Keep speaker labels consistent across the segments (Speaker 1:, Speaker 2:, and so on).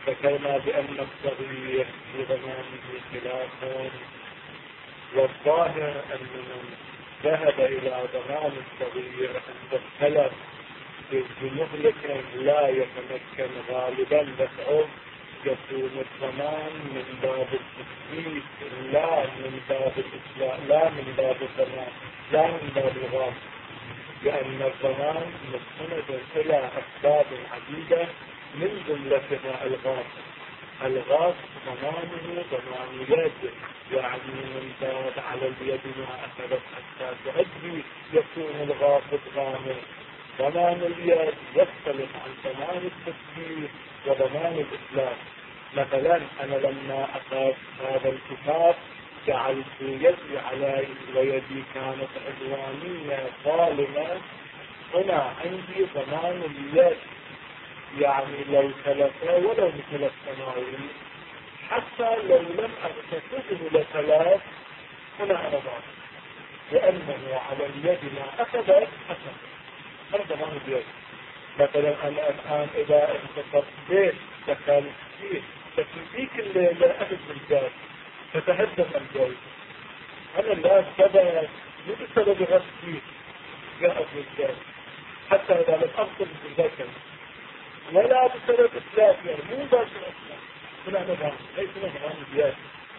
Speaker 1: ذكرنا بأن الصغير في زمانه خلاف، والظاهر أن من ذهب إلى زمان الصغير عند السلف بمهلك لا يتمكن غالبا دفعه، يكون الزمان من باب التثبيت لا من باب الإسلام، لا من باب الزمان، لا من باب الغاز، لأن الزمان مستند إلى أسباب عديدة من جملتها الغاز. الغاز زمانه زمان يد، يعني من باب على اليد ما أخذت حتى تؤدي يكون الغاصب غامض. زمان اليد يختلف عن زمان التفكير وزمان الإسلام. مثلا أنا لما أخذت هذا الكتاب جعلت يدي عليه ويدي كانت عدوانية ظالمة، هنا عندي زمان اليد، يعني لو ثلاثة ولو بثلاث سنوات حتى لو لم أغتسله لثلاث هنا أنا ضعف، لأنه على اليد ما أخذت حسن هذا زمان اليد. مثلا أنا الآن إذا اغتصبت بيت دخلت فيه تكنيك الليلة أخذ بالجاز فتهدم الجاز، أنا لا سبب مو بسبب غسلي جاءت بالجاز، حتى إذا لم أغسل بالجاز ولا بسبب إسلاف، يعني مو بس الإسلاف هنا نظام ليس نظام الجاز.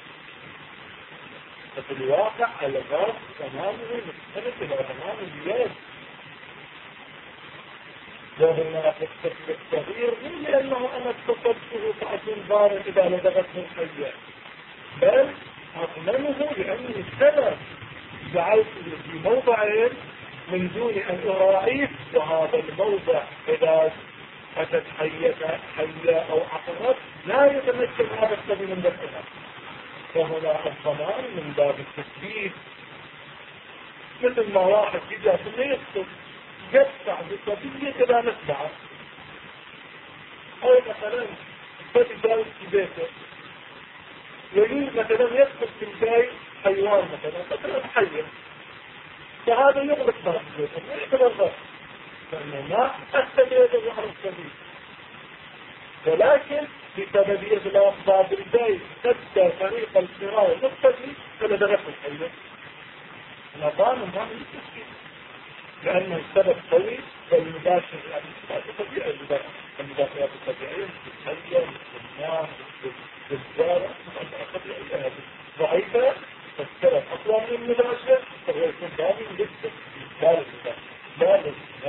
Speaker 1: ففي الواقع الغاز تمامه مختلف إلى نظام الجاز. وهنا الطفل الصغير مو لأنه أنا اتصبته فأكون ضارا إذا لدغتني الحية، بل أضمنه لأنه السبب جعلته في موضعين من دون أن أراعيه، وهذا الموضع إذا أتت حية أو عقرب لا يتمكن هذا السبب من دفعها. فهنا الضمان من باب التثبيت، مثل ما واحد يجي ثم يدفع بصبية إلى نتبعه، أو مثلا بدي جالس في بيته ويجي مثلا يدخل في البيت حيوان مثلا حية، فهذا يغلق باب بيته ما يعتبر غلط، لأنه ما أسد يده على الصبي، ولكن بسبب إغلاق باب البيت سد طريق الفرار للصبي فلدغته الحية. نظام ما من التسكين لأنه السبب قوي والمباشر، يعني طبيعي المدافعات الطبيعية بالحية بالنار بالزارة طبيعية ضعيفة، فالسبب أقوى من المباشر فهو يكون دائما جدا بالغ.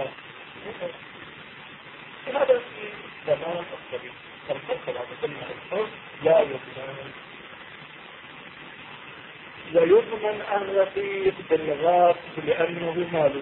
Speaker 1: هذا في زمان الطبيعي الفصل على كلمة الحر لا يضمن، ويضمن الرقيق بالغاص لأنه ماله.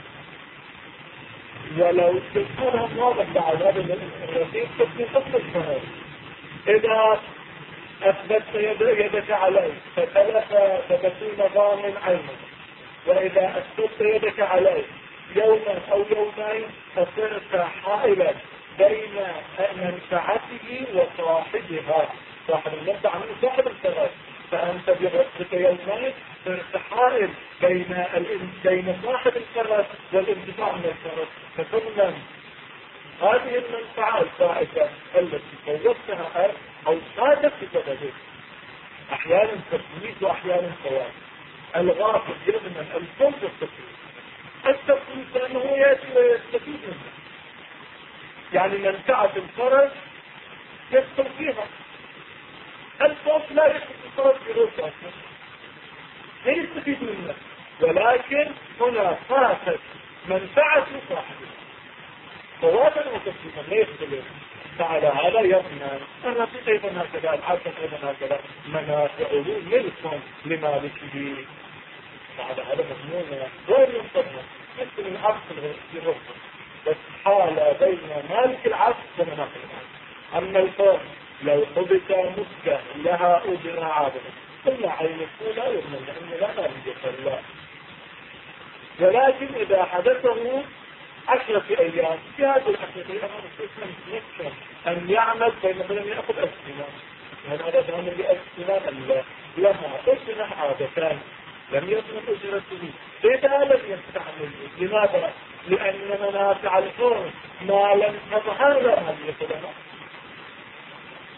Speaker 1: ولو تكون واضح بعد هذا الرقيق تكون فصل الشهر، إذا أثبت يدك عليه فتكون ضامن عينك، وإذا أثبت يدك عليه يوما أو يومين فصرت حائلا بين منفعته وصاحبها، صاحب المنفعة من صاحب الثلاث، فأنت بغسلك يومين صرت حائل بين صاحب الثلاث والانتفاع من الثلاث، فثم هذه المنفعة الفائدة التي فوتها أو فاتت بسببه، أحيانا تفويت وأحيانا فوات. الغافل يضمن الفوز والتفويت. التفويت لأنه يأتي ويستفيد منه، يعني منفعة الفرج يدخل فيها، الفوز لا يدخل الفرج بروسه لا يستفيد منه، ولكن هنا فاتت منفعة صاحبه فواتا وتفويتا لا يختلف. فعلى هذا يضمن الرقيق أيضا هكذا، العبد أيضا هكذا، منافعه ملك لمالكه، فعلى هذا مضمون غير ينتظر مثل العبد في الرقم، بس حال بين مالك العبد ومنافع العبد. أما الفرق لو حبس مسكة لها أجر عابرة ثم عينه لا يضمن لأنه لا مالك الله، ولكن إذا حدثه 10 أيام في هذه 10 أيام يمكن أن يعمل مثلا يأخذ أسنان، هذا تعمل بأسنان لها أسنان عادتان لم يضمن أجرته، إذا لم يستعمل. لماذا؟ لأن منافع الحر ما لم تظهر لها اليسلمة،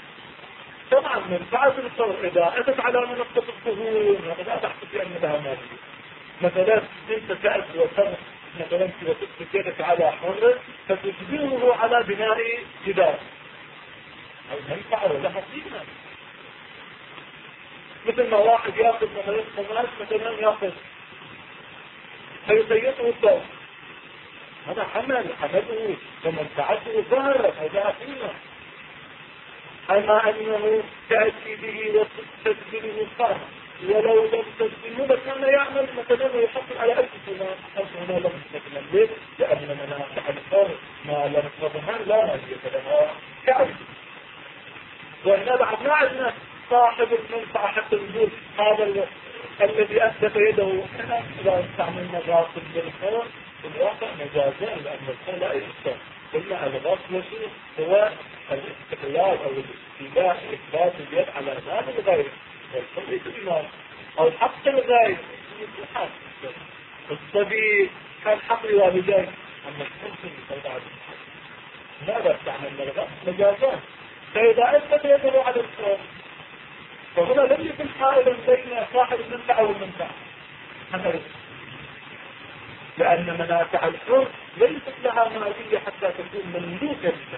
Speaker 1: طبعا منفعة الفور إذا أتت على منصة الظهور هذا لا بحث في أن لها مالية. مثلا أنت تأت وتم مثلا إذا تثبت يدك على حر فتجبره على بناء جدار أو منفعة ولها قيمة. مثل ما واحد يأخذ مثلا قماش مثلا يأخذ فيسيطه الضوء هذا حمله ومنفعته ظهرت هذا قيمة. أما أنه تأتي به وتستبدله الصرف ولو لم تستبدله لكان يعمل مثلا ويحصل على 1000 دينار. هنا لم تستبدل ليه؟ لأن منافع الفرد ما لم تظهر لا مالية لها كعب. وإحنا بعد ما عندنا صاحب المنفعة حتى نقول هذا الذي أثبت يده احنا إذا استعملنا غاصب بالفرد في الواقع مجازا لأن الفرد لا يستطيع. قلنا الغاصب هو الاستقلال او الاستيلاء اثبات اليد على مال الغير والفرد بالمال او حق الغير. الصبي كان حق لوالديه اما الحسن فبعد ماذا استعمل الغاصب مجازا. فاذا اثبت يده على الفرد فهنا لم يكن حائلا بين صاحب المنفعه والمنفعه لان منافع الفرد ليست لها ماليه حتى تكون مملوكه له.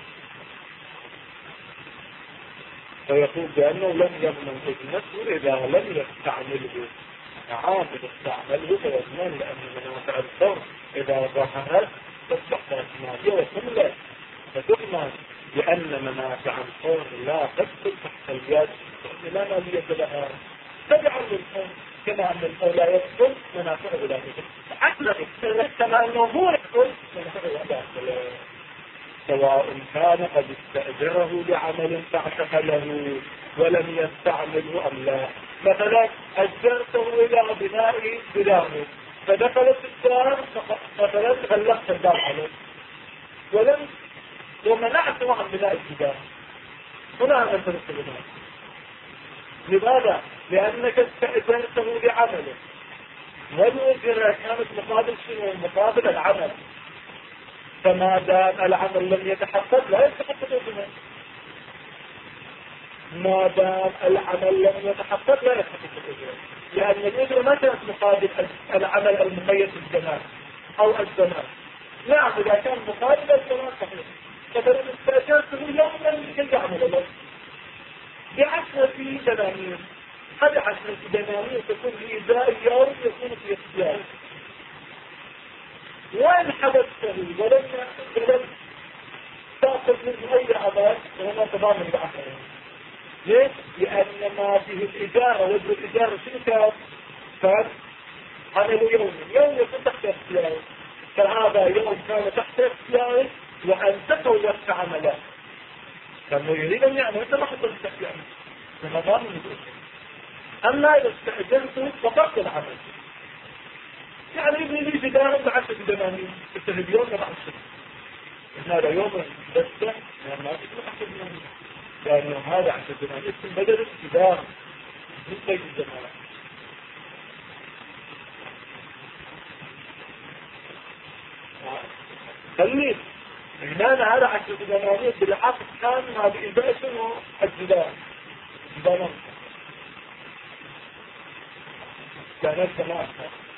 Speaker 1: فيقول بأنه لم يضمن ابنته إذا لم يستعمله عامل استعمله فيضمن لأن منافع الفرد إذا ظهرت تصبح مالية وتملك فتضمن لأن منافع الفرد لا تدخل تحت اليد لا مالية لها تبعا للفرد كما أن الفرد لا يدخل منافعه لا تدخل عكسه كما أنه هو يدخل منافعه لا تدخل سواء كان قد استأجره لعمل فاعتق له ولم يستعمله أم لا. مثلا أجرته إلى بناء بلانه فدخلت الدار مثلا غلقت الدار عليه ومنعته عن بناء الجدار هنا أن تدخل البناء. لماذا؟ لأنك استأجرته لعمله والأجرة كانت مقابل شنو؟ مقابل العمل. فما دام العمل لم يتحقق لا يتحقق البناء. ما دام العمل لم يتحقق لا يتحقق الأجرة لأن الأجرة ما كانت مقابل العمل المقيد بالزمان أو الزمان. نعم إذا كان مقابل الزمان صحيح. فبدأ استأجرته يوما لكي يعمل له بعشرة دنانير. هذه 10 دنانير تكون في إزاء يوم يكون في اختيار. وإن حدثته ولم تأخذ منه أي عمل فهنا تضامن بعشرة. ليش؟ لأن ما فيه الإدارة وجه الإدارة شنو كان عمل يوم يكون تحت اختياره. فهذا يوم كان تحت اختياره وأن تطور عمله كانوا يريد أن يعمل أنت ما حصل تحت يعمل فما ضامن يدرس. أما إذا استأجرته فقط العمل يعني يبني لي جدار ب10 دنانير التلفزيون تبع الشركة هذا يوم بس يعني ما تكون 10 دنانير لأنه هذا 10 دنانير اسم بدل الجدار من بيت الزمان. خليل هنا هذا 10 دنانير بالعقد كان ما بإباء شنو الجدار الزمان كانت سماعة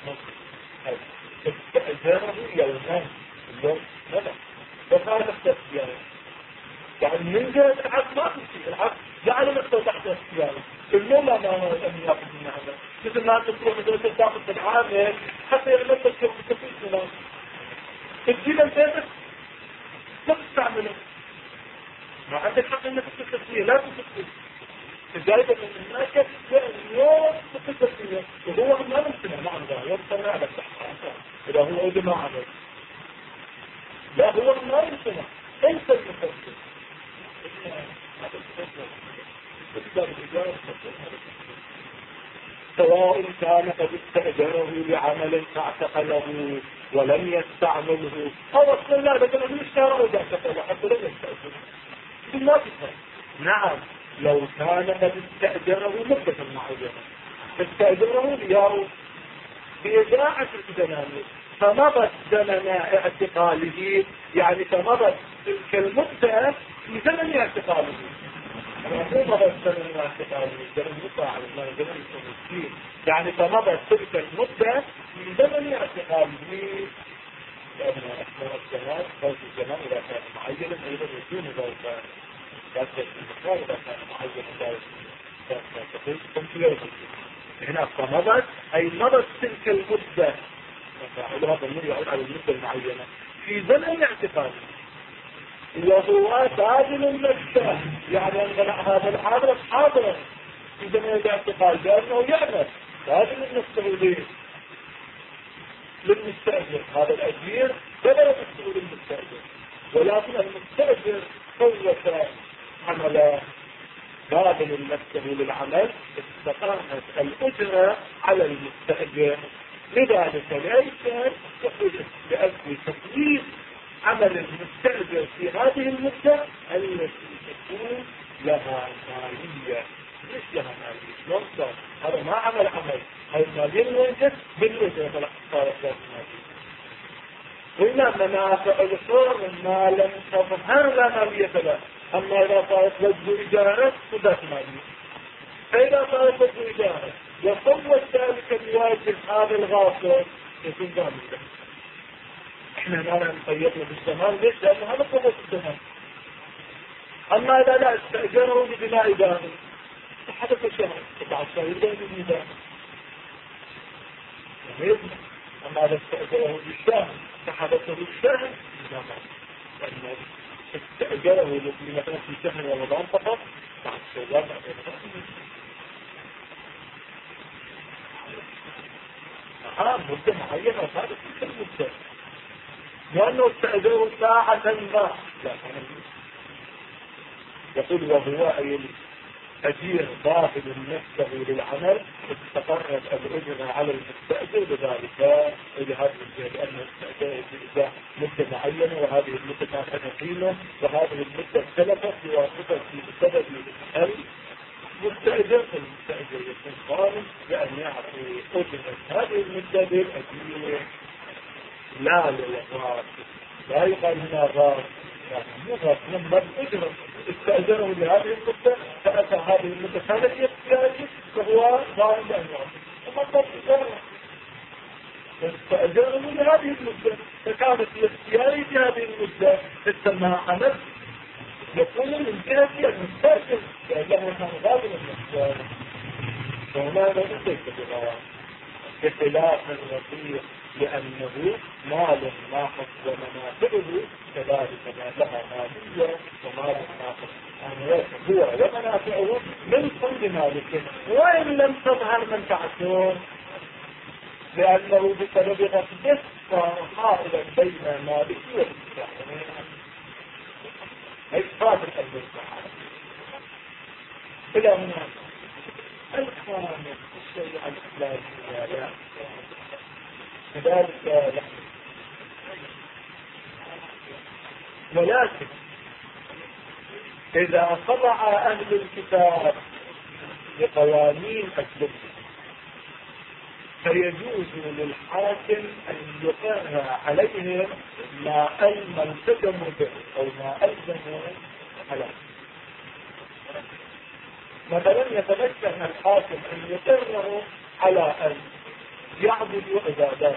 Speaker 1: استأجاره يومان اليوم ماذا؟ وهذا التسيارة يعني من جهة العقد ما تسي العقد جعل نفسه تحت السيارة اليوم ما أن يأخذ من هذا مثل ما تقول مثل تأخذ بالعامل حتى يغلق الشيء بكثير سنة تجيب البيت ما تستعمله ما عندك حق انك تستثنيه لا تستثنيه الجائزة من الناس يوم تستثنيه وهو ما نمسنه ما عنده يوم على التحقيق إذا هو أجل ما عمل لا هو ما يمسنه انت المفسر سواء كان قد استأجره لعمل فاعتق له ولم يستعمله أو أصلا لا بدنا من الشارع وذا اعتقله حتى لم يستأجره ما تفهم. نعم لو كان قد استأجره مدة معينة استأجره ليارو بإذاعة الدنانير فمضت زمن اعتقاله يعني فمضت تلك المدة لزمن اعتقاله مو مضت زمن الاعتقالي، زمن مفاعل، زمن التمثيل، يعني فمضت تلك المدة في زمن اعتقالي، لأن أثناء الزمان ذات الزمان إذا كان معينا أيضا يكون ذلك ذات المكان إذا كان معينا ذلك تقول كمبيوتر. هنا فمضت أي مضت تلك المدة، مفاعلها ضمير يعود على المدة المعينة في زمن اعتقالي، وهو بادل نفسه، يعني أن هذا الحاضر حاضرا في زمن الاعتقال لأنه يعمل بادل نفسه للمستأجر. هذا الأجير ولا يمثل للمستأجر، ولكن المستأجر قوة عمله بادل نفسه للعمل، استقامت الأجرة على المستأجر. لذلك ليس لأجل تطوير عمل المستأجر في هذه المدة التي تكون لها مالية، مش لها مالية شلون؟ هذا ما عمل هذا المالية الوجه بالوجه بالاقتصاد المالية. وإلا منافع الحر ما لم تظهر لا مالية له. أما إذا صارت وجه إجارة فذات مالية، فإذا صارت وجه إجارة وصوت ذلك الواجب هذا الغاصب يكون مالية. احنا لا نقيدنا بالزمان، ليش؟ لأن هذا قوة الزمان. أما إذا لا استأجره ببناء دار حدث شهر 19 يبدأ بالميزان يبنى. أما إذا استأجره بالشهر فحدثه بالشهر لأنه استأجره مثلا في شهر رمضان فقط بعد شوال مدة معينة وهذا كل المدة، لأنه استأجره ساعة ما. يقول وهو أي أجير ضابط نفسه للعمل استقرت الأجرة على المستأجر بذلك لهذه الجهة، لأنه استأجر إذا مدة معينة وهذه المدة كانت قيمة وهذه المدة اختلفت بواسطة بسبب المستأجر، فالمستأجر يكون قائم بأن يعطي أجرة هذه المدة للأجير لا للغاصب. لا يقال هنا غاصب، مو غاصب لما الأجرة استأجره لهذه المدة فأتى هذه المدة كانت اختياري فهو ضامن أن يعطي، ثم استأجره لهذه المدة فكانت الاختياري في هذه المدة تسمى عمل يكون من جهة المستأجر لأنه كان غاضبا الاختيار، فهنا ليس بغاضب بخلاف الوثيق لأنه مال ناقص ومنافعه كذلك ما لها مالية ومال ناقص، يعني هو ومنافعه من كل مالك وإن لم تظهر منفعته لأنه بسبب غصبه صار حائلا بين مالك والمستحيل إسقاط المستحيل. إلى هنا الخامس الشيء الإسلامي كذلك ولكن إذا خضع أهل الكتاب لقوانين الدولة فيجوز للحاكم أن يقر عليهم ما التزموا به أو ما ألزموا عليه. مثلا يتمكن الحاكم أن يقره على أن يعبدوا عبادات،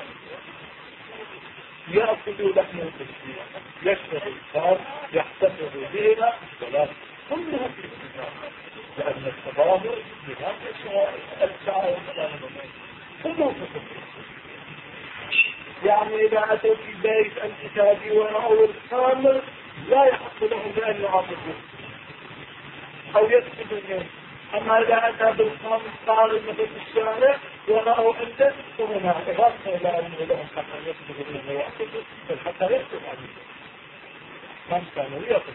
Speaker 1: يأكلوا لحم الخنزير، يشربوا الخمر، يحتفظوا بها، ولكن كلها في الكتاب لأن التظاهر بها الشعائر كله في الكتاب. يعني إذا أتوا في بيت الكتابي ورأوا الخمر لا يحق لهم بأن يعبدوا أو يكتبوا منه. أما إذا أتى بالخمر قال مثل الشارع ورأوا عنده فهنا إضافة إلى أنه لهم حتى يكتبوا منه ويأكلوا حتى يكتب عنه من كانوا يأكلوا.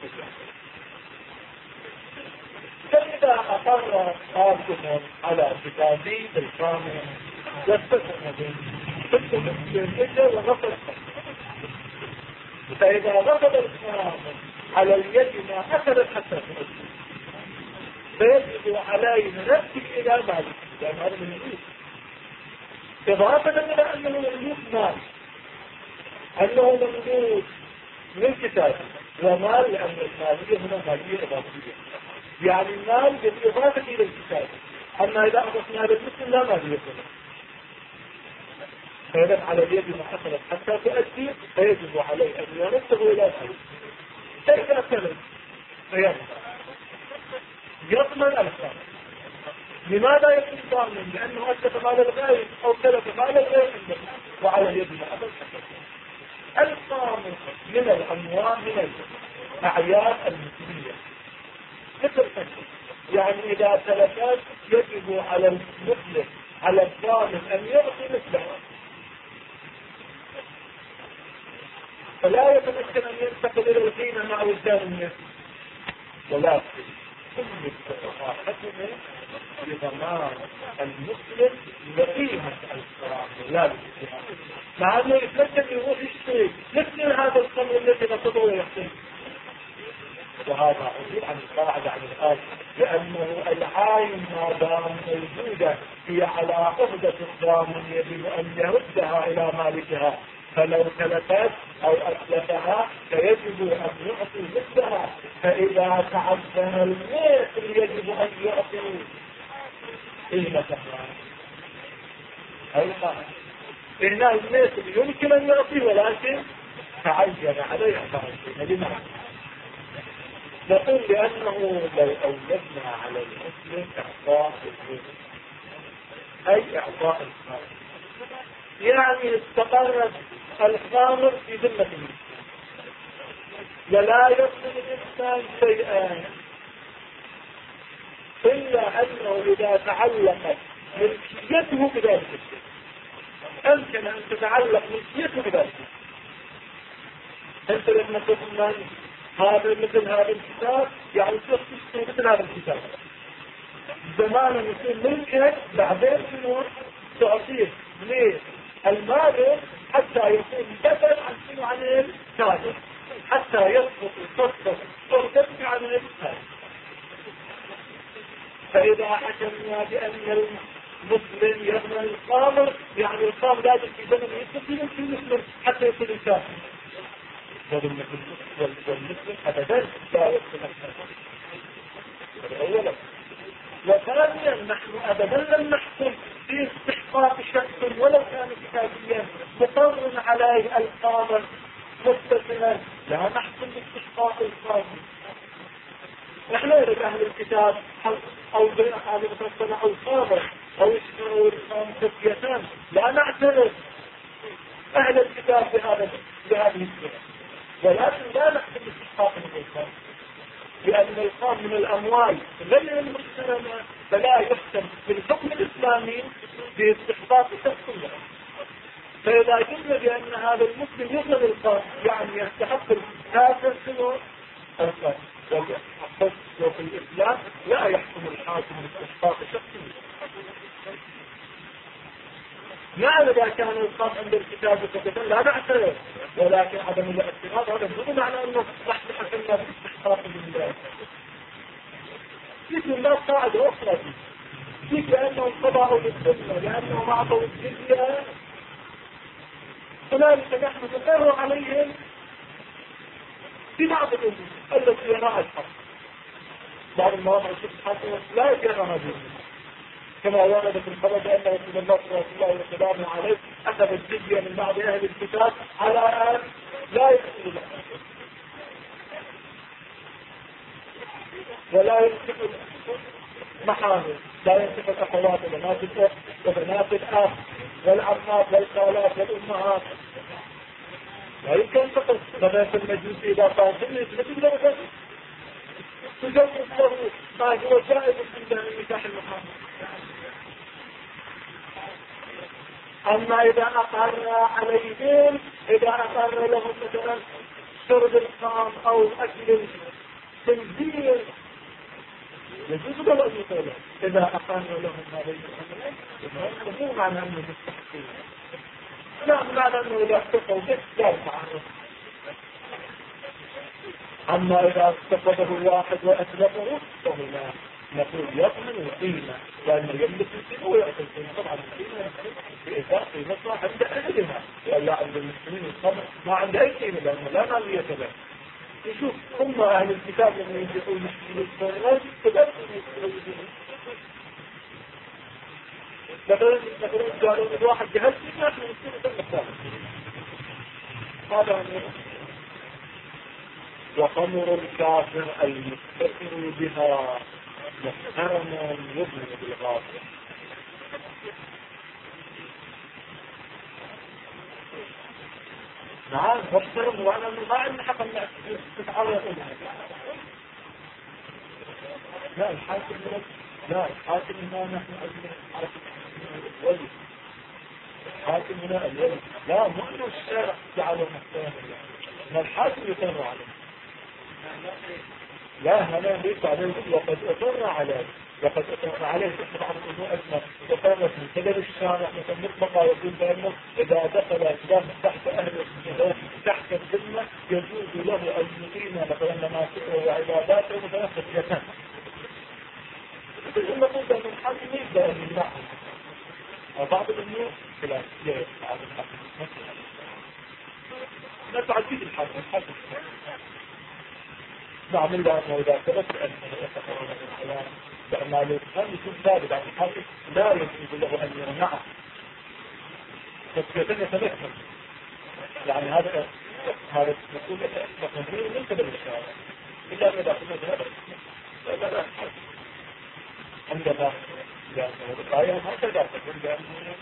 Speaker 1: فإذا أقر حاكم على كتابي بالخمر يستثنى به تكتب بالإجر وغفر الخمر، فإذا غفر الخمر على اليد ما أخذت حتى تؤدي فيجب عليه نفسه إلى مالك، لأن هذا من الوجود إضافة إلى أنه مملوك مال، أنه مملوك من كتاب ومال، لأن المالية هنا مالية إضافية يعني المال بالإضافة إلى الكتاب. أما إذا أضفنا بالمثل لا مال يصل. فإذا على اليد ما حصلت حتى تؤدي فيجب عليه أن يرده إلى شيء. فإذا كمل يضمن الخامس. لماذا يكون ضامن؟ لأنه أتلف مال الغير أو تلف مال الغير عنده وعلى اليد ما حصلت. الخامس من الأموال من الأعيان المثلية مثل فكر. يعني إذا تلفت يجب على المثلث على الضامن أن يعطي مثله، فلا يتمكن أن ينتقل إلى القيمة مع وجدان الناس، ولكن كل استطاعته بضمان المسلم لقيمة الكرامة لا بالاستهانة. مع أنه يتمكن يروح يشتري مثل هذا الخمر الذي نقضه ويحتاج. وهذا عبير عن القاعدة عن الآن، لأنه العين ما دام موجودة هي على عهدة الضامن يجب أن يردها إلى مالكها، فلو تلفت أو أتلفها فيجب أن يعطي مثلها. فإذا تعدى المثل يجب أن يعطي قيمتها. أيضا إن المثل يمكن أن يعطي ولكن تعين عليه أعطاء. لماذا؟ نقول لأنه لو أولدنا على المسلم إعطاء المثل أي إعطاء الخامر، يعني استقرت الخامر في ذمة المسلم ولا يطلب الإنسان شيئا إلا أنه إذا تعلقت ملكيته بذلك الشيء أمكن أن تتعلق ملكيته بذلك. أنت لما تقول هذا مثل هذا الكتاب يعني تشتري مثل هذا الكتاب زمانا يكون ملكك، بعدين شنو تعطيه ليه المالك حتى يكون بدل عن شنو عن التاجر، حتى يسقط الصفقة وتبكي عن الإنسان. فإذا حكمنا بأن المسلم يضمن الخامر يعني الخامر لازم في زمن يستطيع في المسلم حتى يكون الكافر. والمسلم أبدا لا يكون الكافر. أولا. وثانيا نحن أبدا لم نحكم في استحقاق شخص ولو كان كتابيا مقرر عليه الخامر مستثنى، لا نحكم باستحقاق الخامر. نحن إذا أهل الكتاب أو بين أهل المفصلة أو الخامر أو يشتروا الخامر تسكيتان لا نعترض أهل الكتاب بهذه السنة، ولكن لا نحكم باستحقاق الخامر لأن الخام من الأموال غير المحترمة، فلا يحكم بالحكم الإسلامي باستحقاق شخص. فإذا قلنا بأن هذا المسلم يضمن الخام يعني يستحق الكافر شنو الخام، وفي الإسلام لا يحكم الحاكم باستحقاق شخص. نعم إذا كان الخام عند الكتاب وكذا لا نعترض، ولكن عدم الاعتراض هذا مو معنى أنه نحن حكمنا باستحقاق لله. مثل الناس قاعدة أخرى فيه لأنهم خضعوا للسنة لأنهم أعطوا الجزية، هنالك نحن نقر عليهم في بعض الأمور التي يراها الحق. بعض المواضع الشخصية لا يراها الجزية كما ورد في الخبر بأن رسول الله صلى الله عليه وسلم عليه أخذ الجزية من بعض أهل الكتاب على أن لا يدخل له ولا ينتقل محامل، لا ينتقل أخوات وبنات الأخ وبنات الأخ والعمات والخالات والأمهات، لا يمكن أن تقل بنات المجوس إذا كان سنة مثل تجوز له ما هو جائز عند النكاح المحرم. أما إذا أقر عليهم، إذا أقر لهم مثلا شرب الطعام أو أكل الخنزير يجوز له أن يقول إذا أقر لهم هذه الأمور مو معنى أنه مستحقين، لا معنى أنه إذا اختفوا به لا يتعرض. أما إذا استفاده الواحد وأسلمه فهنا نقول يضمن القيمة لأنه يملك القيمة ويعطي القيمة. طبعا القيمة بإضافة قيمتها عند أهلها ولا عند المسلمين الصبر ما عند أي قيمة لأنه لا مالية له. يشوف هم أهل الكتاب لما يجيبون يشترون مثلا قالوا واحد جهل نحن نشتري هذا وخمر الكافر المستكر بها محترم يؤمن بالغافل. نعم محترم وانا ما عندنا حق ان تتعرض لها. لا الحاكم ما نحن الولي الحاكم هنا الولي لا مو الشارع جعله محترم ما الحاكم يقر عليه. لا هذا ليس عليه وقد أقر عليه بعض الأمور أسمى وقامت من قبل الشارع مثل مطلقة يقول بأنه إذا دخل أسلاف تحت أهل تحت الذمة يجوز له أن يقيم مثلا مناسكه وعباداته مثلا خفية. ثم قلت أن الحاكم يبدأ أن يمنعه بعض الأمور خلافية بعض الحاكم لا تعديد الحاكم نعم إلا أنه إذا ثبت أنه يتقرر من الكلام فأعماله لم يكون ثابت عن الحاكم لا يجوز له أن يمنعه تسكية يتمكن يعني هذا يكون تقرير من قبل الشارع إلا أن إذا كنا ذهب لا عندما لأنه الآية هكذا تقول لأنه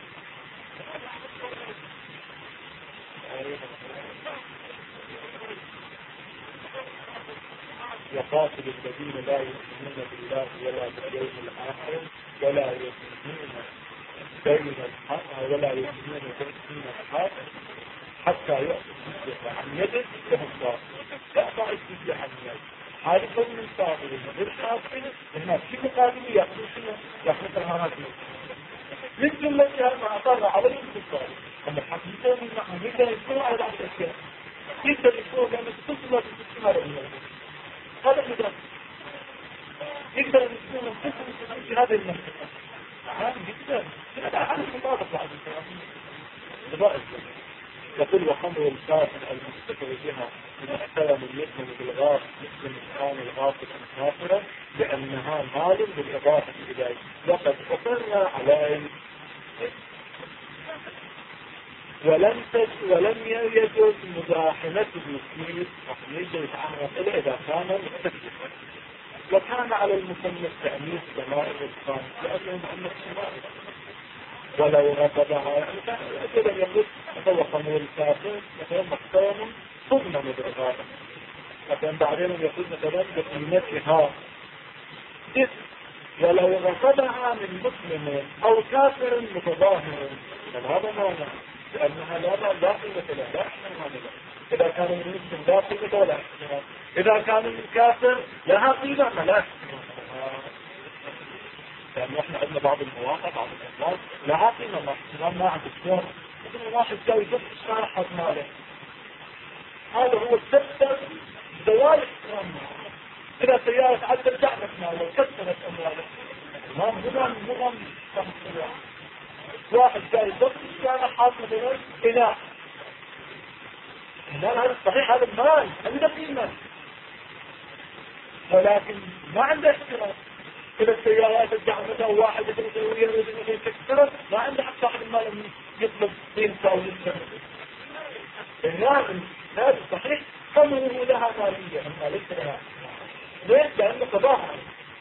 Speaker 1: يقاتل الذين لا يؤمنون بالله ولا باليوم الآخر ولا يؤمنون بين الحق ولا يؤمنون بين الحق حتى يأتوا الجزية عن يده وهم صاغرون. يأتوا الجزية عن يده هذه قوم من صاغرين غير صاغرين هنا في مقابل يأخذوا شنو؟ يأخذوا الهراتين من جملتها ما أطلع عليهم بالصالح أما الحقيقة من معهم يقدر يكون على بعض الأشياء يقدر يكون لأن التصل بالتسمار هذا النظام يقدر يكون التصل في هذه المنطقة عام جدا هذا عام مطابق بعض الكلام يقول وخمر الكافر المستكر بها محترم يؤمن بالغاف مثل كان الغافل كافرا لأنها مال بالإضافة إليه وقد أقر عليه ولم يجوز مزاحمته في تقليد يتعرض إليه إذا كان مستكبرا وكان على المسمى التأنيث ضمائر الخامس لأنه محمد شمائل ولو غضبها كذا يقول هو خمور الكافر مثلا محترم ثم بالغابة مثلا بعدين يقول مثلا بقيمتها ولو غضبها من مسلم أو كافر متظاهر فهذا معنى لأنها لا قيمة لها لا احترام لها إذا كان من مسلم لا قيمة ولا احترام إذا كان من كافر لها قيمة فلا احترام لأن احنا عندنا بعض المواقع بعض الأسباب لها قيمة ما احترام ما عند الشهر مثل واحد جاي يجب الشارع حق ماله هذا هو السبب زوال احترام إذا سيارة عدل جعلت ماله وكسرت أمواله نظام واحد جاي يجب الشارع حق ماله إله هذا صحيح هذا المال عنده قيمة ولكن ما عنده احترام إذا السيارات الجعمة واحد يريد يكسرها ما عنده حق صاحب المال أن يطلب قيمته أو يسمى هذا صحيح ثمنه لها مالية أما ليس لها ليش؟ لأنه تظاهر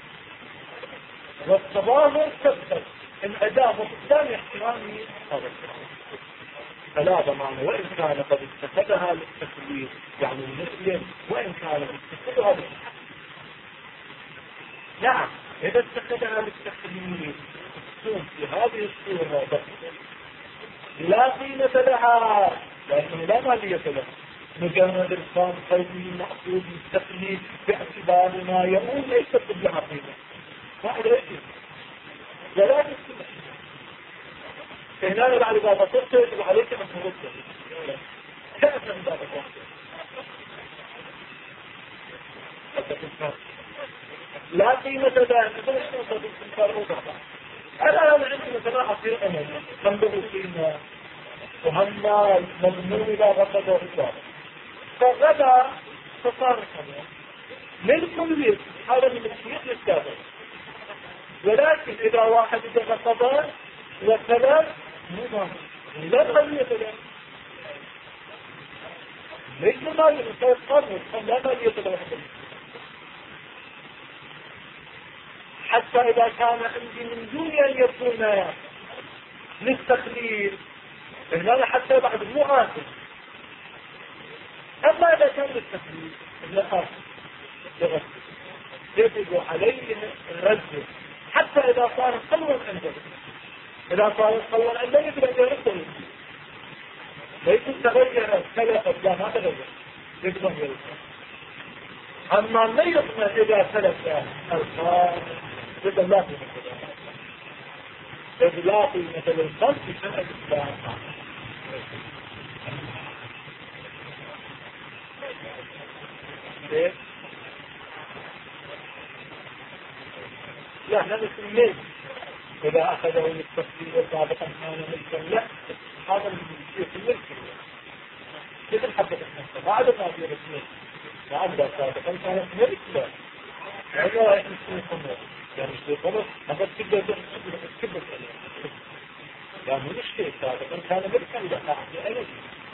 Speaker 1: والتظاهر تثبت الأداء وفقدان احترامه هذا فلا ضمان وإن كان قد اتخذها للتخليل يعني المسلم وإن كان اتخذها للتخليل نعم إذا اتخذها للتخليل تكون في هذه الصورة لا قيمة لها لأنه لا مالية لها مجرد الخام قومي مقصود التخليل باعتبار ما يقول ليس لها قيمة واحد رأيك ولا تستمع هنا بعد ما بطلت يجب عليك أن ترد كيف من ذلك لا قيمة لها مثلا شنو بالتنفار أنا عندي مثلا أصير أمل خمده قيمة وهم مضمون إذا غفظ وإطلاق فغدا فصار كذا للكل هذا من الشيء للتابع. ولكن إذا واحد إذا غصبان وكذا لا مالية له، ليس مالية لا مالية له. حتى إذا كان عندي من دون أن يكون للتقليل هنا حتى بعد مو آخر. أما إذا كان للتقليل لا آخر يجب عليه الرد حتى إذا صار قلوا عنده. إذا صار قلوا عنده يجب أن يرد، ليس تغير سلف لا ما تغير يجب أن يرد. أما لا يضمن إذا سلف الخارج إذا لا في مثل لا في مثل الخلق في شرع الإسلام. لا هذا الملك إذا أخذه للتفسير سابقا كان ملكا، لا هذا الشيء في الملك مثل حبة الخمسة بعد ما في رسمه بعد سابقا كانت ملك. لا يعني لا يحسن الخمر يعني مش الخمر هذا تبدأ تكبر يعني مشكلة سابقا كان ملكا لا أحد أين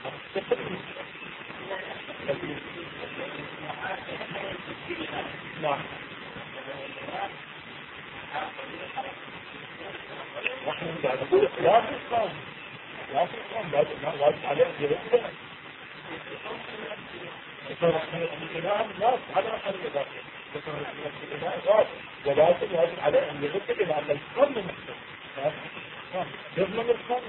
Speaker 1: نعم. نحن نقول لا في الإسلام لا في الإسلام لازم عليه جريمة الإمام لا على أحد الإضافة ولكن يجب عليه أن يغسل إلى أن الإسلام من الإسلام يضمن الإسلام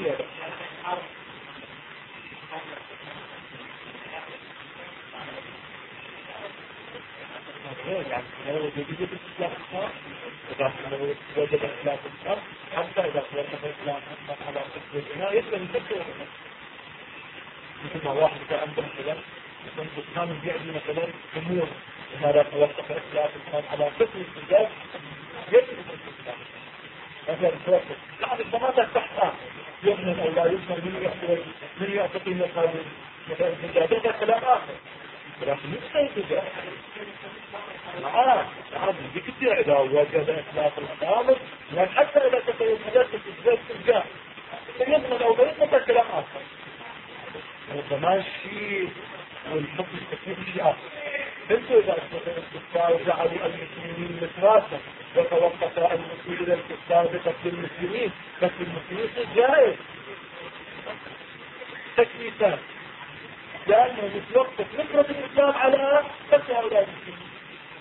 Speaker 1: يعني لو وجد الإسلام إذا وجد الإسلام حتى إذا وجد الإسلام على قسم الإناء يجب أن يفكر مثل ما واحد إذا عنده مثلا كان يعمل مثلا أمور لماذا توقف الإسلام على قسم الزجاج يجب أن الإسلام مثلا توقف يعني الضمانة تحتها يضمن أو لا يضمن من يعطي مثلا الزجاج هذا كلام آخر لكن مش الزجاج دي كتير إذا وجد إطلاق الأمر لأن حتى إذا تكون مجلسة الزجاج يضمن أو لا يضمن كلام آخر وكمان شيء والحكم التكليف شيء آخر. انتوا إذا أثبت الكفار جعلوا المسلمين متراسا وتوقف المسلمين إلى الكفار بقتل المسلمين بس المسلمين جائز تكليفات لأنه متوقف نصرة الإسلام على قتل هؤلاء المسلمين.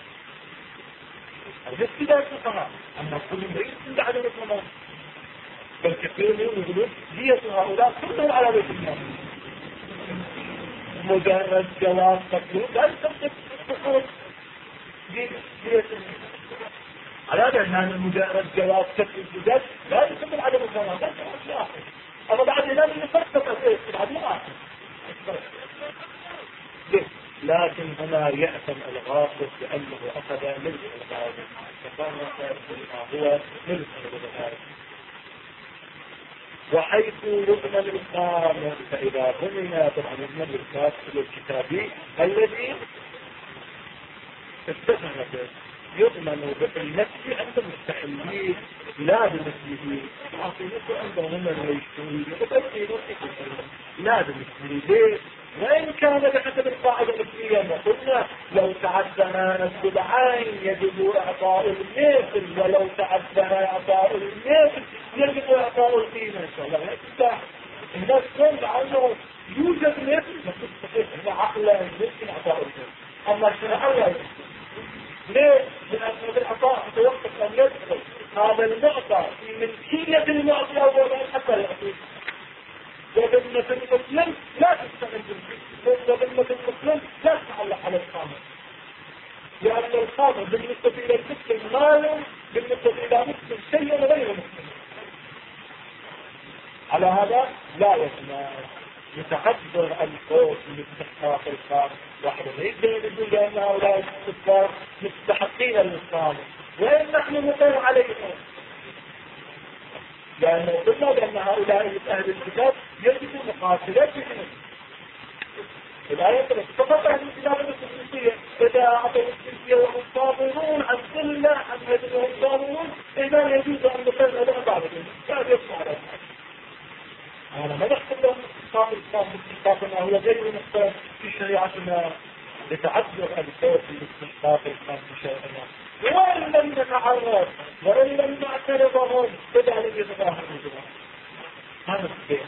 Speaker 1: هذا كذا الفقهاء أما كل امرئ عند عدم الإسلام بل كثير منهم يقولون دية هؤلاء كلهم على بيت الله مجرد جواز تكليف لا يستطيع الحقوق دية على هذا أن مجرد جواز تكليف لا يستطيع عدم الإسلام لا يستطيع آخر. أما بعد ذلك يفكر بعد آخر لكن هنا يأثم الغاصب لأنه أخذ ملك الغاصب فكان هو ملك الغاصب. وحيث يضمن الإقامة فإذا ضمن طبعا يضمن الكاتب الكتابي الذي استثنى يضمن بالنفس عند المستحلين لا بمثله عاصمته عندهم من يشتري لا بمثله ليه؟ وإن كان بحسب القاعدة الإسلامية ما قلنا لو تعدنا نفس العين يجب إعطاء المثل ولو تعدنا إعطاء المثل يجب إعطاء القيمة إن شاء الله. الناس كل عنه يوجد مثل ما تستطيع عقلا يمكن إعطاء المثل أما شرعا لا يمكن. ليه؟ لأن الإعطاء يتوقف أن يدخل هذا المعطى في ملكية المعطى أولا حتى يأتي وذمة المسلم لا تستغل بالفكر وذمة المسلم لا تتعلق على الخامر لأن الخامر بالنسبة إلى المسلم مال بالنسبة إلى مسلم شيء غير مسلم. على هذا لا يتعذر الخوف من استحقاق الخامر واحدة يقدر يقول لأن هؤلاء الكفار مستحقين للخامر وإن نحن نقر عليهم لأنه قلنا بأن هؤلاء أهل الكتاب يجب مقاتلتهم الآية فقط أهل الكتاب الخصوصية جاء بالجزية وهم صابرون عن ذلة عن هذه وهم صابرون إذا يجوز أن نقل هذا بعضهم لا يصنع على الناس. أنا ما نحكم لهم استحقاق الإسلام باستحقاقنا هو غير مختار في شريعتنا لتعذر الفوت باستحقاق الإسلام في شريعتنا وإن لم نتعرض وإن لم نعترضهم فذلك يتظاهر الجماعة. هذا الشيء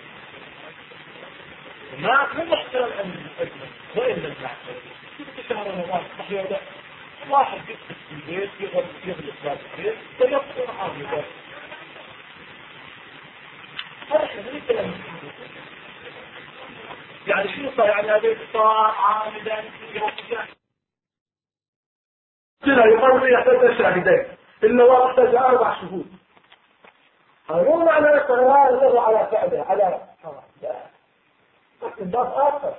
Speaker 1: ما محترم أن نتأجل وإن لم نعترض في شهر رمضان صحيح لا واحد يدخل في البيت يغلق باب البيت ويبقى عامل يعني شو صار يعني هذا صار عامدا كذا يقرر يحتاج شاهدين إلا واحتاج 4 شهود. هذا مو معنى القرار على فعله على لكن باب آخر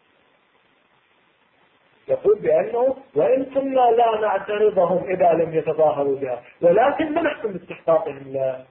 Speaker 1: يقول بأنه وإن كنا لا نعترضهم إذا لم يتظاهروا بها ولكن ما نحكم باستحقاقهم لا.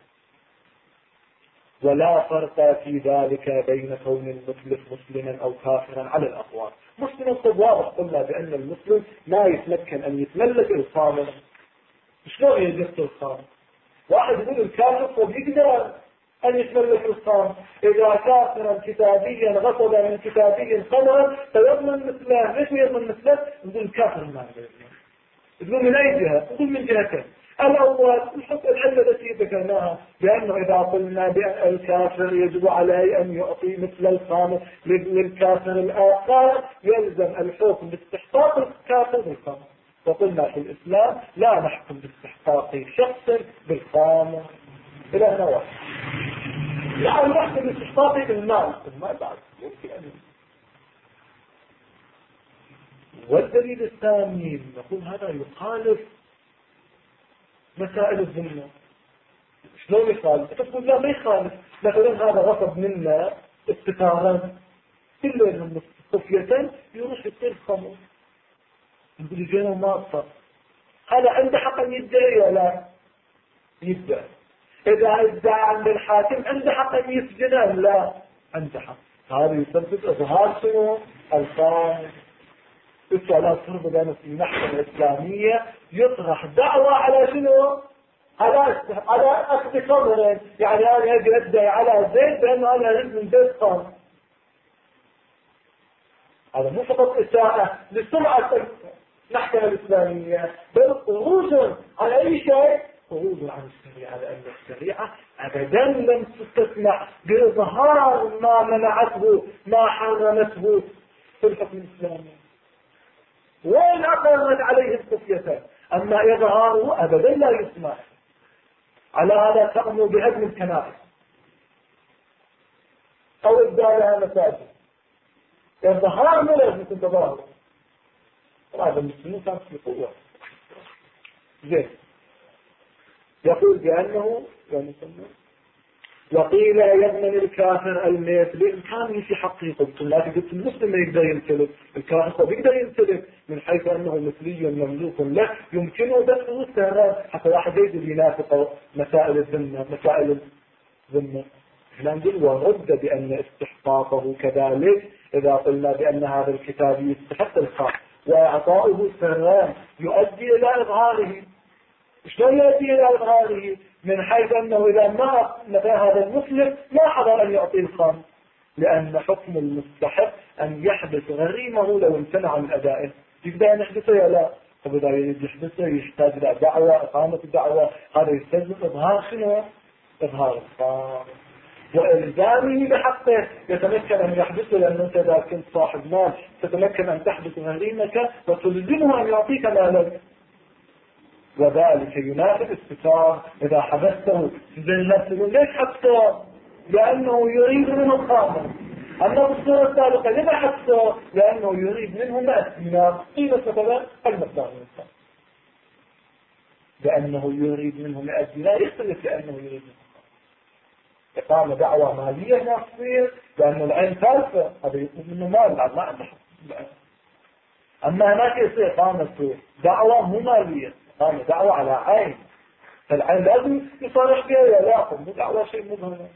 Speaker 1: ولا فرق في ذلك بين كون المسلم مسلما أو كافرا على الأقوال. مسلم قد واضح قلنا بأن المسلم ما يتمكن أن يتملك الخامر. شلون يجب الخامر؟ واحد يقول الكافر قد يقدر أن يتملك الخامر إذا كافرا كتابيا غصب من كتابي خمرا فيضمن مثله. ليش يضمن مثله؟ يقول الكافر ما يضمن. يقول من أي جهة؟ يقول من جهتين. الأول العلة التي ذكرناها بأنه إذا قلنا بأن الكافر يجب عليه أن يعطي مثل الخامر للكافر الآخر يلزم الحكم باستحقاق الكافر بالخامر. وقلنا في الإسلام لا نحكم باستحقاق شخص بالخامر إلى نوع لا نحكم باستحقاق المال بعد يمكن أن والدليل الثاني نقول هذا يخالف مسائل الذمة. شلون يخالف؟ تقول لا ما يخالف. مثلا هذا غصب منا استثارا كله من خفية يروح يصير خمر نقول يجينا ما أصر هذا عنده حق أن يدعي ولا يدعي. إذا ادعى عند الحاكم عنده حق أن يسجنه لا عنده حق. هذا يسبب إظهار شنو؟ الخامر. السؤالات فرض بين في المحكمة الإسلامية يطرح دعوة على شنو؟ على أخذ خمر. يعني أنا أجي أدعي على زيد بأنه أنا أريد من زيد خمر. هذا مو فقط إساءة لسمعة المحكمة الإسلامية بل خروج عن أي شيء خروج عن الشريعة لأن الشريعة أبدا لم تستسمح بإظهار ما منعته ما حرمته في الحكم الإسلامي وإن أقرت عليه الخفية. أما إظهاره أبدا لا يسمح. على هذا تأمر بهدم الكنائس أو إبدالها مساجد. إظهار من لازم تتظاهر. هذا المسلمين كانت في قوة زين. يقول بأنه وقيل يضمن الكافر الميت بإمكانه في حقه. قلت قلت المسلم ما يقدر يمتلك الكافر يقدر يمتلك من حيث أنه مثلي مملوك له يمكنه دفعه السهران حتى واحد يجب ينافق مسائل الذمة مسائل الذمة. احنا نقول ورد بأن استحقاقه كذلك إذا قلنا بأن هذا الكتاب يستحق الخاص وإعطاؤه السهران يؤدي إلى إظهاره. شلون يؤدي إلى إظهاره؟ من حيث أنه إذا ما مثلا هذا المسلم ما حضر أن يعطي الخمر لأن حكم المستحق أن يحدث غريمه لو امتنع عن أدائه. يقدر أن يحدثه ولا لا؟ فإذا يحدثه يحتاج إلى دعوة إقامة الدعوة. هذا يستلزم إظهار شنو؟ إظهار الخمر وإلزامه بحقه. يتمكن أن يحدثه لأن أنت إذا كنت صاحب مال تتمكن أن تحدث غريمك وتلزمه أن يعطيك مالك. وذلك ينافي الاستتار. إذا حبسته زين نفسه ليش حبسته؟ لأنه يريد منه الخامر. أما بالصورة السابقة لما حبسته؟ لأنه يريد منه 100 دينار قيمة مثلا المقدار الإنسان. لأنه يريد منه 100 دينار يختلف لأنه يريد منه إقامة دعوة مالية ما تصير لأنه العين ثالثة هذا يطلب منه مال ما عنده حق. أما هناك يصير إقامة دعوة مو مالية إقامة دعوة على عين فالعين لازم يصارح بها يلاقم مو دعوة شيء مبهم.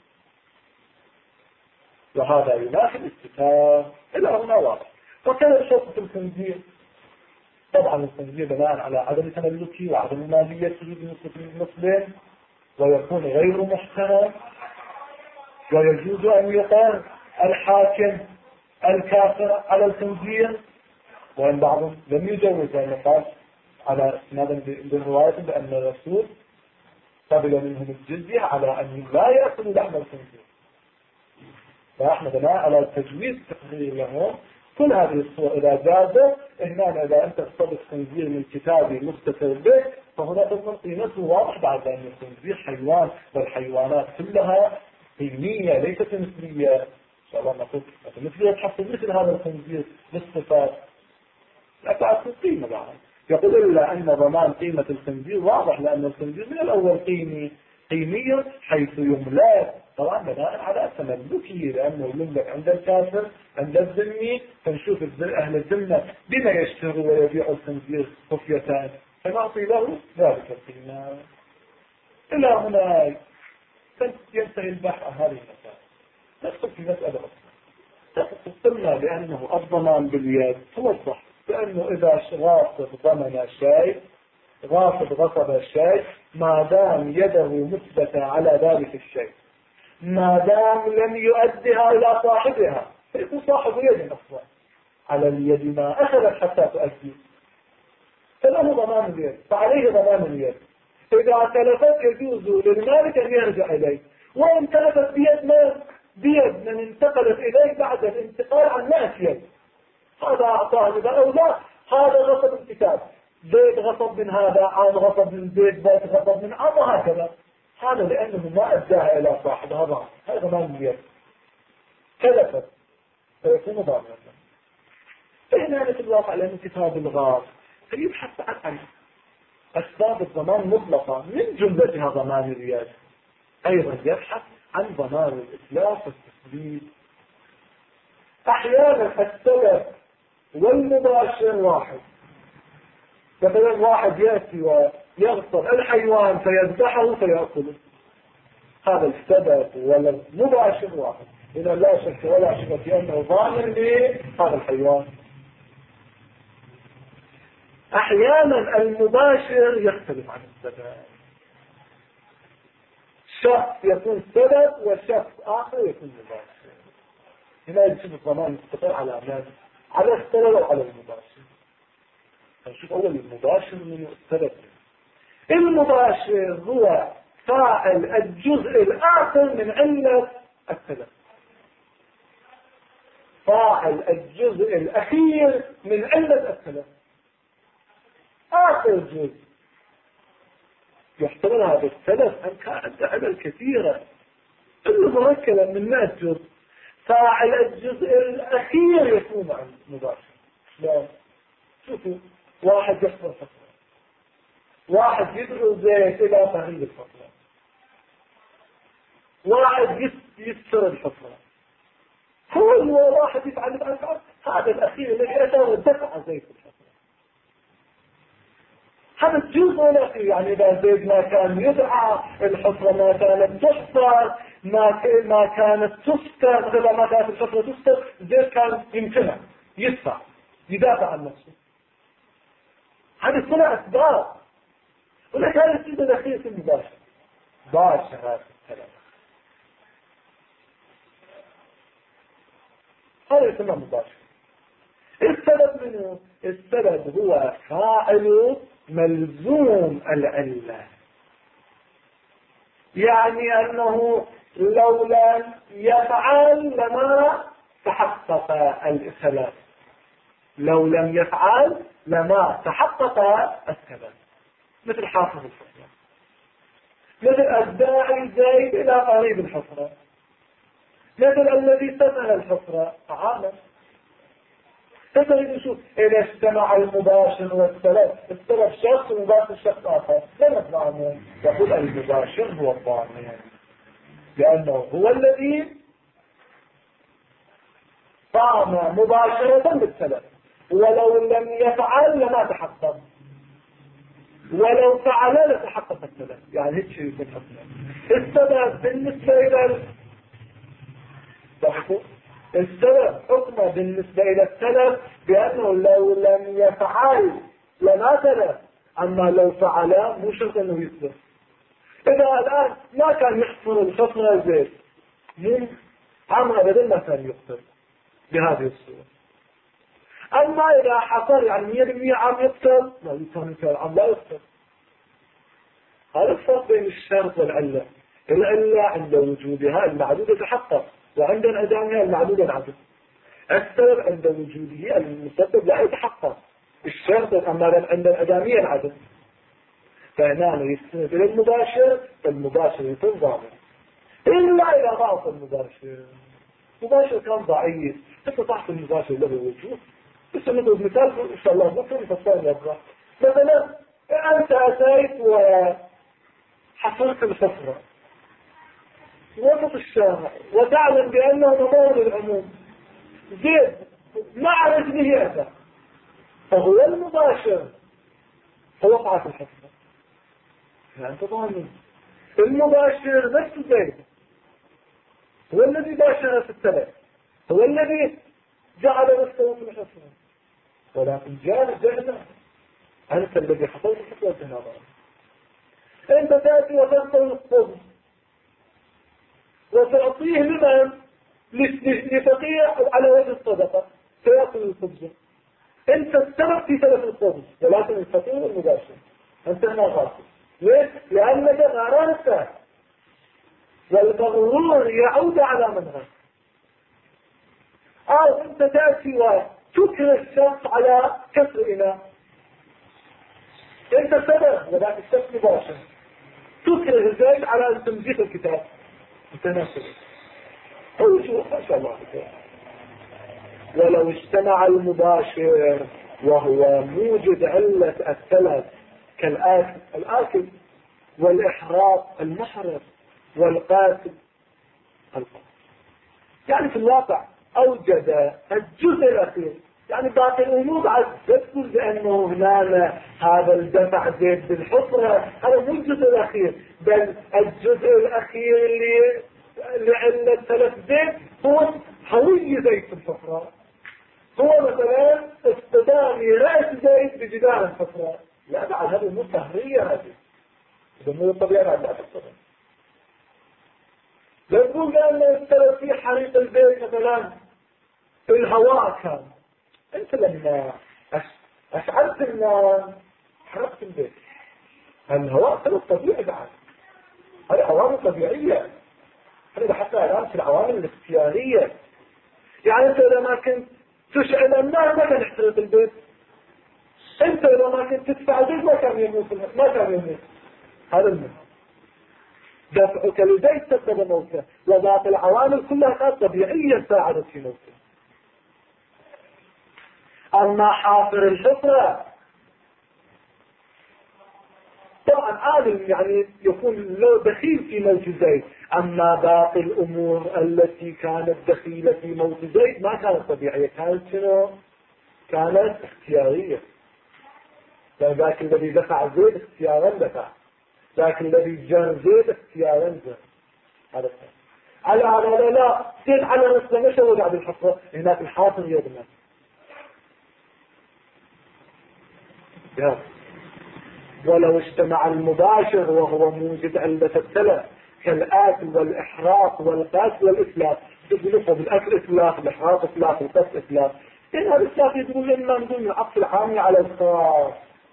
Speaker 1: وهذا ينافي الاستتار إلى هنا واضح. وكذا شرطة الخنزير طبعا الخنزير بناء على عدم تملكه وعدم ماليته بالنسبة للمسلم ويكون غير محترم، ويجوز أن يقال الحاكم الكافر على الخنزير، وإن بعضهم لم يجوز أن يقال على استنادا بالرواية بأن الرسول قبل منهم الجزية على أن لا يأكلوا لحم الخنزير. فإحنا بناء على تجويز تقرير لهم كل هذه الصور إذا جازت، هنا إذا أنت اقتضت خنزير من كتابي مستتر به فهنا تكون قيمته واضح بعد أن الخنزير حيوان، والحيوانات كلها قيمية ليست مثلية. إن شاء الله نقول مثلية تحصل مثل هذا الخنزير بالصفات لا تعطي قيمة بعد. يقول إلا أن ضمان قيمة الخنزير واضح، لأن الخنزير من الأول قيمية حيث يملك طبعا بناء على تملكه، لأنه يملك عند الكافر عند الذمي، فنشوف أهل الذمة بما يشتروا ويبيعوا الخنزير خفية فنعطي له ذلك القيمة. إلى هنا ينتهي البحث عن هذه المسألة. ندخل في مسألة أخرى. قلنا بأنه الضمان باليد توضح بأنه إذا غاصب ضمن شيء، غصب شيء، ما دام يده مثبتة على ذلك الشيء، ما دام لم يؤدها إلى صاحبها، فيكون صاحب يد أصلا على اليد ما أخذت حتى تؤدي، فله ضمان اليد، فعليه ضمان اليد. إذا تلفت يجوز للمالك أن يرجع إليه، وإن تلفت بيد من انتقلت إليه بعد الانتقال عن 100 يد، هذا أعطاه لذا أو لا، هذا غصب الكتاب، زيد غصب من هذا، عام غصب من زيد، بيت غصب من عام، وهكذا. هذا لأنه ما أداها إلى صاحب هذا ضمان اليد، تلفت فيكون ضامنا. فإن هذا في الواقع لأنه كتاب الغاص فيبحث عن أسباب الضمان مطلقة من جملتها ضمان اليد، أيضا يبحث عن ضمان الإتلاف والتسديد. أحيانا السبب والمباشر واحد، مثلا واحد يأتي ويغصب الحيوان فيذبحه فيأكله، هذا السبب والمباشر واحد، إذا لا شك ولا شك في أنه ضامن لهذا الحيوان. أحيانا المباشر يختلف عن السبب، شخص يكون سبب وشخص آخر يكون مباشر، هنا يجب الضمان يستقر على أمام على السبب وعلى المباشر. نشوف أول المباشر من السبب. المباشر هو فاعل الجزء الآخر من علة السبب، فاعل الجزء الأخير من علة السبب، آخر جزء يحتمل هذا السبب أن كانت علل كثيرة كل مركبة من 100 جزء، فاعل الجزء الأخير يكون عن مباشر. لا شوفوا، واحد يحفر فقرة، واحد يدعو زيت إلى تغيير الفقرة، واحد يكسر الفقرة، كل واحد يفعل الأفعال، هذا الأخير الذي أتى ودفع زيت الفقرة، هذا الجزء الأخير. يعني إذا زيد ما كان يدعى، الحفرة ما كانت تحفر، ما كانت تستر، مثلا ما كانت الحفرة تستر، زيد كان يمكنه يدفع يدافع عن نفسه. هذه كلها أسباب، ولك هذا الجزء الأخير في المباشر باشر هذا الكلام، هذا يسمى مباشر. السبب منه، السبب هو فاعل ملزوم العلة، يعني أنه لو لم يفعل لما تحقق السبب، لو لم يفعل لما تحقق السبب، مثل حافظ الحفرة، مثل الداعي زيد إلى قريب الحفرة، مثل الذي سمع الحفرة تعالى. تقدر تشوف إذا اجتمع المباشر والسبب، السبب شخص ومباشر شخص آخر، لا نفعله. يقول المباشر هو الضامن، لأنه هو الذي قام مباشرة بالسبب، ولو لم يفعل لما تحقق، ولو فعل لتحقق السبب. يعني هيك شيء يكون حكمه. السبب بالنسبة إلى السبب حكمه بالنسبة إلى السبب بأنه لو لم يفعل لما تلف. أما لو فعل مو شرط أنه يتلف. إذا الآن ما كان يحصل الخصم زيد من عام أبدا ما كان يقتل بهذه الصورة. أما إذا حصل يعني 100% عام يقتل، لا يكون عام لا يقتل. هذا الفرق بين الشرط والعلة. العلة عند وجودها المعدود يتحقق، وعند انعدامها المعدود ينعدم. السبب عند وجوده المسبب لا يتحقق. الشرط أما عند انعدامه ينعدم. فهنا يستند إلى المباشر، فالمباشر يكون ضامن. إلا إذا ضعف المباشر كان ضعيف، ضعف المباشر له وجود. بس نضرب مثال إن شاء الله بكرة نفسر يبقى. مثلا أنت أتيت وحصلت الحفرة وسط الشارع وتعلم بأنه نمور للعموم، زيد مع رجله أتى، فهو المباشر فوقع في الحفرة، فأنت ضامن. المباشر نفس زيد هو الذي باشر في التلف، هو الذي جعل نفسه في الحفرة، ولكن جعل أنت الذي حصلت الحفرة الجنابة. أنت تأتي وتنطل الخبز وتعطيه لمن؟ لفقير على وجه الصدقة سيأكل الخبز. أنت السبب في تلف الخبز، ولكن الفقير المباشر أنت ما غافل. ليش؟ لأنك غررت، والمغرور يعود على من غير. أو أنت تأتي وتكره الشخص على كسر إناء، أنت السبب ولكن الشخص مباشر. تكره الزيت على تمزيق الكتاب، أنت نفسك. ما شاء الله. ولو اجتمع المباشر وهو موجد علة الثلاث كالآكل والإحراق المحرق والقاتل القاتل، يعني في الواقع أوجد الجزء الأخير، يعني باقي الأمور بعد تذكر بأنه هنا هذا الدفع زيد بالحفرة، هذا مو الجزء الأخير، بل الجزء الأخير اللي لعلة ثلاث زيد هو حوي زيد في الحفرة. هو مثلا اصطدام رأس زيد بجدار الحفرة، لا بعد هذه مو سهرية، هذه بمو الطبيعة لا تصطدم. لو نقول لأن السبب في حريق البيت مثلا الهواء كان، انت لما اشعلت النار حرقت البيت، الهواء سبب طبيعي بعد، هذه عوامل طبيعية. هذا حتى الآن في العوامل الاختيارية، يعني انت اذا ما كنت تشعل النار ما كان يحترق البيت، انت اذا ما كنت تدفع البيت ما كان يموت. هذا المهم دفعك للبيت سبب موته، وباقي العوامل كلها كانت طبيعية ساعدت في موته. أما حافر الحفرة طبعا عالم يعني يكون له دخيل في موت زيد، أما باقي الأمور التي كانت دخيلة في موت زيد ما كانت طبيعية، كانت شنو؟ كانت اختيارية. ذاك الذي دفع زيد اختيارا دفع، ذاك الذي جر زيد اختيارا جر. هذا على هذا لا زيد على نفسه مش وقع بالحفرة، هناك الحافر يضمن. ولو اجتمع المباشر وهو موجد علة التلف كالآكل والإحراق والقتل والإتلاف، تقولوا بالأكل إتلاف، الإحراق إتلاف، القتل إتلاف، إن هذا الإتلاف يقول لنا من ضمن العطف العام على الخاص،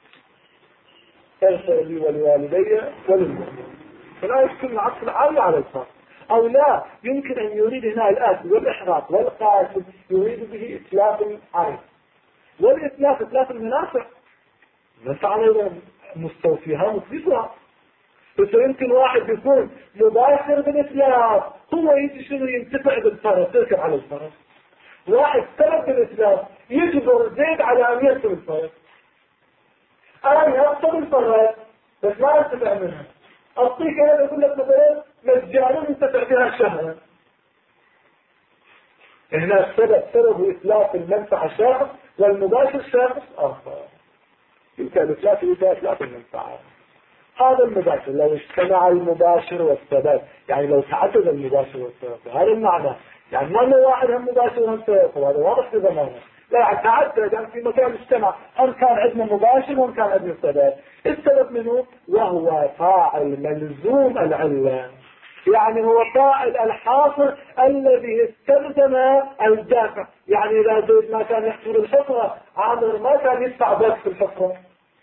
Speaker 1: اغفر لي ولوالدي وللمؤمنين، فلا يشكل العطف العام على الخاص. أو لا يمكن أن يريد هنا الآكل والإحراق والقتل يريد به إتلاف العين، والإتلاف إتلاف المنافع، نفع أيضا مستوفيها مطلقها. بس يمكن واحد يكون مباشر بالإتلاف، هو يجي شنو ينتفع بالفرس، يركب على الفرس. واحد سبب بالإتلاف يجبر زيد على أن يركب الفرس، أنا يركب الفرس بس ما ينتفع منها، أعطيك أنا يقول لك مثلا مجانا ينتفع بها شهرا. هنا سبب إتلاف المنفعة شخص والمباشر شخص آخر، يمكن الإتلاف يبقى إتلاف المنفعة. هذا المباشر لو اجتمع المباشر والسبب، يعني لو تعدد المباشر والسبب، هذا المعنى، يعني ما أنه واحد هم مباشر وهم سبب، هذا واضح في زمانه، لا تعدد في مكان اجتمع، أن كان عندنا مباشر وأن كان عندنا سبب. السبب منه وهو فاعل ملزوم العلة، يعني هو فاعل الحاصل الذي استخدم الدافع. يعني إذا زيد ما كان يحصل الحفرة، عامر ما كان يدفع بس في الحفرة.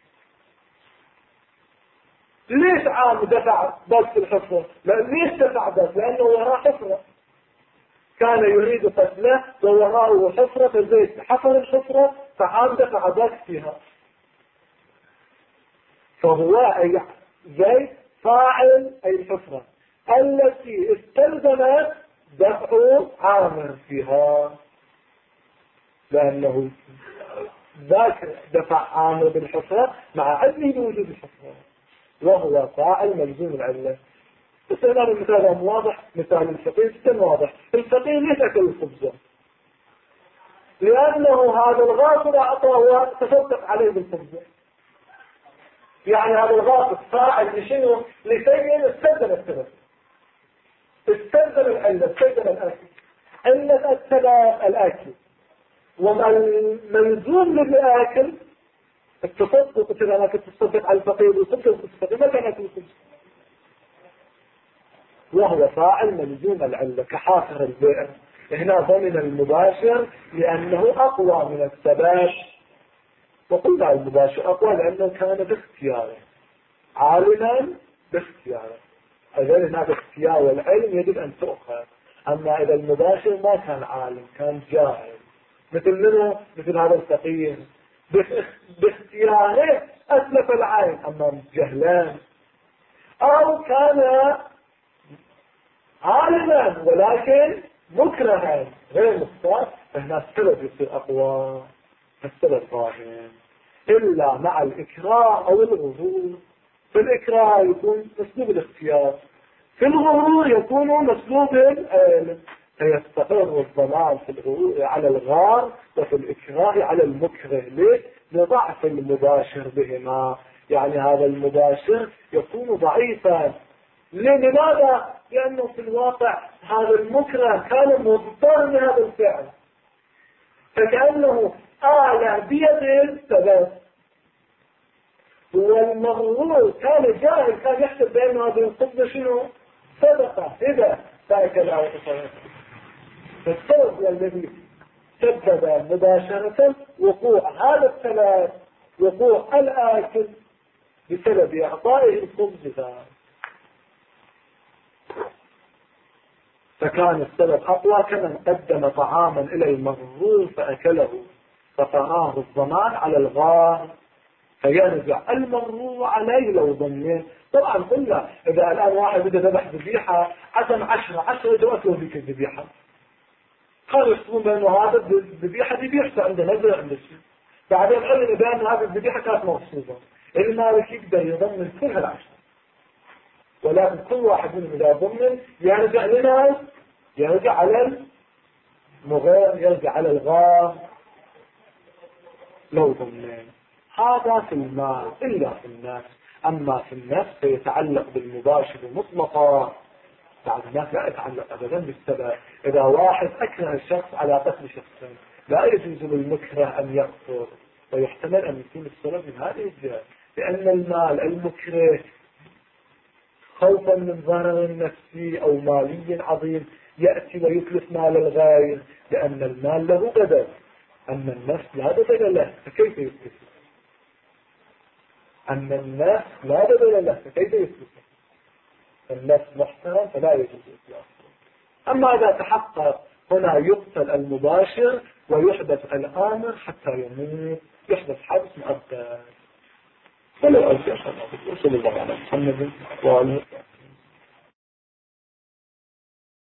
Speaker 1: ليش عامر دفع بس في الحفرة؟ ليش دفع بس؟ لأنه وراه حفرة، كان يريد قتله ووراءه حفرة، فزيد حفر الحفرة فعام دفع بس فيها. فهو أي زيد فاعل أي الحفرة التي استلزمت دفع عامر فيها، لأنه ذاك دفع عامر بالحفرة مع عدم وجود الحفرة، وهو فاعل ملزوم العلة. استخدام المثال هذا واضح، مثال الفقيه جدا واضح. الفقيه ليش أكل الخبزة؟ لأنه هذا الغاصب أعطاه تصدق عليه بالخبزة. يعني هذا الغاصب فاعل لشنو؟ لشيء استخدم السبب، استخدم العلة، استخدم الأكل. علة السبب الأكل، وما الملزوم للأكل التصدق. إذا أنا كنت تصدق على الفقيه وتصدق الفقيه ما كان أكل الخبز، وهو فاعل ملزوم العلة كحافر البئر. هنا ضمن المباشر لأنه أقوى من السبب، وقلنا المباشر أقوى لأنه كان باختياره، عالما باختياره. أجل هنا باختيار، والعلم يجب أن تؤخذ. أما إذا المباشر ما كان عالم، كان جاهل، مثل منه مثل هذا الفقيه باختياره أسلف العين أما جهلان، أو كان عالما ولكن مكرها غير مختار، فهنا السبب يصير أقوى، السبب ظاهر. إلا مع الإكراه أو الغرور. في الإكراه يكون مسلوب الاختيار، في الغرور يكون مسلوب العلم، فيستقر الضلال في الغرور على الغار، وفي الإكراه على المكره. ليه؟ لضعف المباشر بهما، يعني هذا المباشر يكون ضعيفا. لماذا؟ لأنه في الواقع هذا المكره كان مضطر لهذا الفعل، فكأنه آلة بيده السبب، والمغرور كان جاهل، كان يحسب بأن هذه الخبزة شنو؟ صدقة، إذا فأكل أو تصرف. فالسبب الذي سبب مباشرة وقوع هذا الثلاث، وقوع الآكل بسبب إعطائه الخبز ذا، فكان السبب أقوى. كمن قدم طعاما إلى المغرور فأكله فطراه الضمان على الغار، فيرجع المغرور عليه لو ضمن. طبعا قلنا إذا الآن واحد بدأ ذبح ذبيحة عزم 10 يتوكلوا بك الذبيحة، قالوا يحسبون بأنه هذا الذبيحة دي بيحصل عنده نزل عنده شيء، بعدين علم بأن هذه الذبيحة كانت مغصوبة. المالك يقدر يضمن كل هالعشرة، ولكن كل واحد منهم إذا ضمن يرجع لنا، يرجع على المغير، يرجع على الغار لو ضمن. هذا في المال إلا في النفس. أما في النفس فيتعلق بالمباشر مطلقا، بعد الناس لا يتعلق أبدا بالسبب. إذا واحد أكره الشخص على قتل شخص لا يجوز للمكره أن يقتل، ويحتمل أن يكون السبب من هذه الجهة، لأن المال المكره خوفا من ضرر نفسي أو مالي عظيم يأتي ويتلف مال الغير، لأن المال له بدل، أما النفس لا بدل له، فكيف يتلف؟ أما النفس لا بدل له، فكيف يتلف؟ النفس محترم فلا يجوز إطلاقه. أما إذا تحقق هنا يقتل المباشر ويحدث الآمر حتى يموت، يحدث حبس مؤبد. ولو أجل صلى الله عليه وسلم